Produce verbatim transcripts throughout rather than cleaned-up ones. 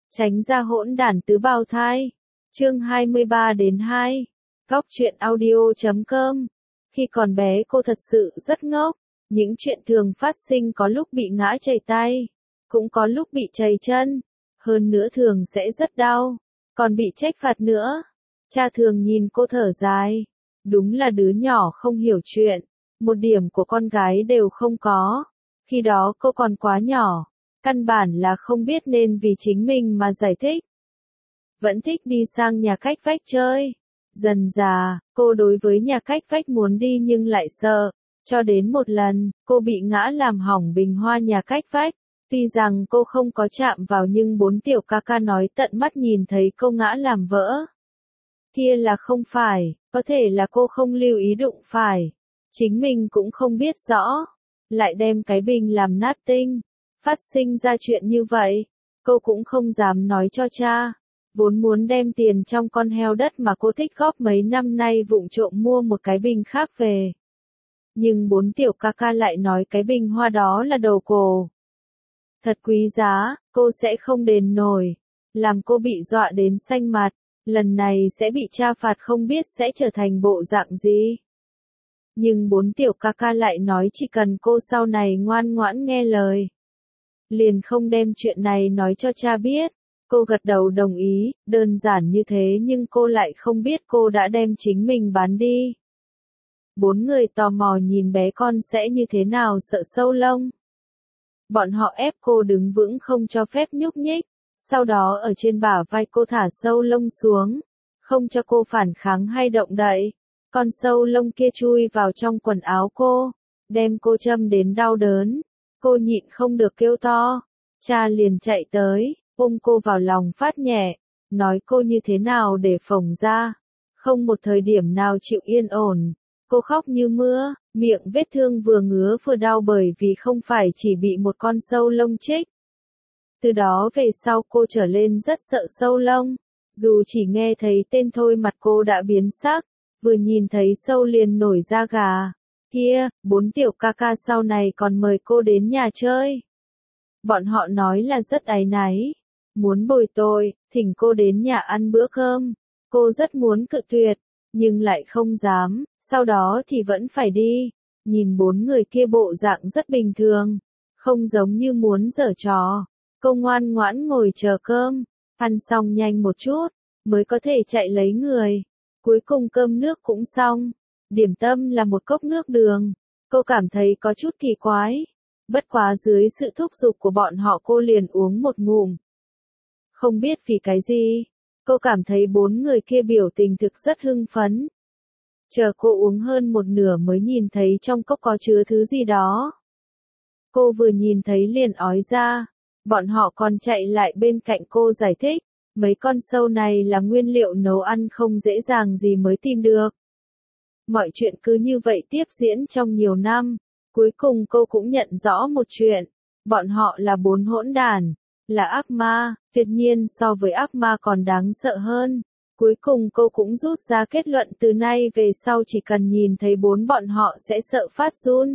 Tránh ra hỗn đản tứ bào thai. Chương hai mươi ba đến hai. Góc truyện audio chấm com. Khi còn bé cô thật sự rất ngốc. Những chuyện thường phát sinh có lúc bị ngã chảy tay, cũng có lúc bị chảy chân. Hơn nữa thường sẽ rất đau, còn bị trách phạt nữa. Cha thường nhìn cô thở dài. Đúng là đứa nhỏ không hiểu chuyện. Một điểm của con gái đều không có. Khi đó cô còn quá nhỏ. Căn bản là không biết nên vì chính mình mà giải thích. Vẫn thích đi sang nhà cách vách chơi. Dần dà, cô đối với nhà cách vách muốn đi nhưng lại sợ. Cho đến một lần, cô bị ngã làm hỏng bình hoa nhà cách vách. Tuy rằng cô không có chạm vào nhưng bốn tiểu ca ca nói tận mắt nhìn thấy cô ngã làm vỡ. Kia là không phải, có thể là cô không lưu ý đụng phải. Chính mình cũng không biết rõ. Lại đem cái bình làm nát tinh. Phát sinh ra chuyện như vậy, cô cũng không dám nói cho cha. Vốn muốn đem tiền trong con heo đất mà cô thích góp mấy năm nay vụng trộm mua một cái bình khác về. Nhưng bốn tiểu ca ca lại nói cái bình hoa đó là đồ cổ. Thật quý giá, cô sẽ không đền nổi. Làm cô bị dọa đến xanh mặt. Lần này sẽ bị cha phạt không biết sẽ trở thành bộ dạng gì. Nhưng bốn tiểu ca ca lại nói chỉ cần cô sau này ngoan ngoãn nghe lời. Liền không đem chuyện này nói cho cha biết. Cô gật đầu đồng ý, đơn giản như thế nhưng cô lại không biết cô đã đem chính mình bán đi. Bốn người tò mò nhìn bé con sẽ như thế nào sợ sâu lông. Bọn họ ép cô đứng vững không cho phép nhúc nhích. Sau đó ở trên bả vai cô thả sâu lông xuống. Không cho cô phản kháng hay động đậy. Con sâu lông kia chui vào trong quần áo cô. Đem cô châm đến đau đớn. Cô nhịn không được kêu to. Cha liền chạy tới, ôm cô vào lòng phát nhẹ. Nói cô như thế nào để phồng ra. Không một thời điểm nào chịu yên ổn. Cô khóc như mưa, miệng vết thương vừa ngứa vừa đau bởi vì không phải chỉ bị một con sâu lông chích. Từ đó về sau cô trở lên rất sợ sâu lông. Dù chỉ nghe thấy tên thôi mặt cô đã biến sắc. Vừa nhìn thấy sâu liền nổi da gà. Kia, bốn tiểu ca ca sau này còn mời cô đến nhà chơi. Bọn họ nói là rất áy náy. Muốn bồi tội, thỉnh cô đến nhà ăn bữa cơm. Cô rất muốn cự tuyệt, nhưng lại không dám, sau đó thì vẫn phải đi. Nhìn bốn người kia bộ dạng rất bình thường. Không giống như muốn giở trò. Cô ngoan ngoãn ngồi chờ cơm. Ăn xong nhanh một chút, mới có thể chạy lấy người. Cuối cùng cơm nước cũng xong. Điểm tâm là một cốc nước đường. Cô cảm thấy có chút kỳ quái. Bất quá dưới sự thúc giục của bọn họ cô liền uống một ngụm. Không biết vì cái gì. Cô cảm thấy bốn người kia biểu tình thực rất hưng phấn. Chờ cô uống hơn một nửa mới nhìn thấy trong cốc có chứa thứ gì đó. Cô vừa nhìn thấy liền ói ra. Bọn họ còn chạy lại bên cạnh cô giải thích. Mấy con sâu này là nguyên liệu nấu ăn không dễ dàng gì mới tìm được. Mọi chuyện cứ như vậy tiếp diễn trong nhiều năm. Cuối cùng cô cũng nhận rõ một chuyện. Bọn họ là bốn hỗn đản. Là ác ma, tuyệt nhiên so với ác ma còn đáng sợ hơn. Cuối cùng cô cũng rút ra kết luận từ nay về sau chỉ cần nhìn thấy bốn bọn họ sẽ sợ phát run.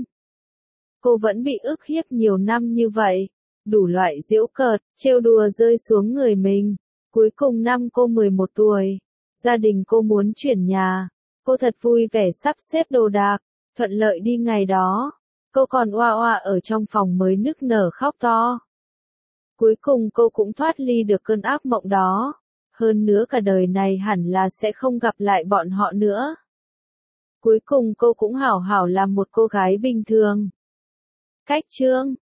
Cô vẫn bị ức hiếp nhiều năm như vậy. Đủ loại giễu cợt, trêu đùa rơi xuống người mình. Cuối cùng năm cô mười một tuổi. Gia đình cô muốn chuyển nhà. Cô thật vui vẻ sắp xếp đồ đạc. Thuận lợi đi ngày đó. Cô còn oa oa ở trong phòng mới nức nở khóc to. Cuối cùng cô cũng thoát ly được cơn ác mộng đó. Hơn nữa cả đời này hẳn là sẽ không gặp lại bọn họ nữa. Cuối cùng cô cũng hảo hảo làm một cô gái bình thường. Cách chương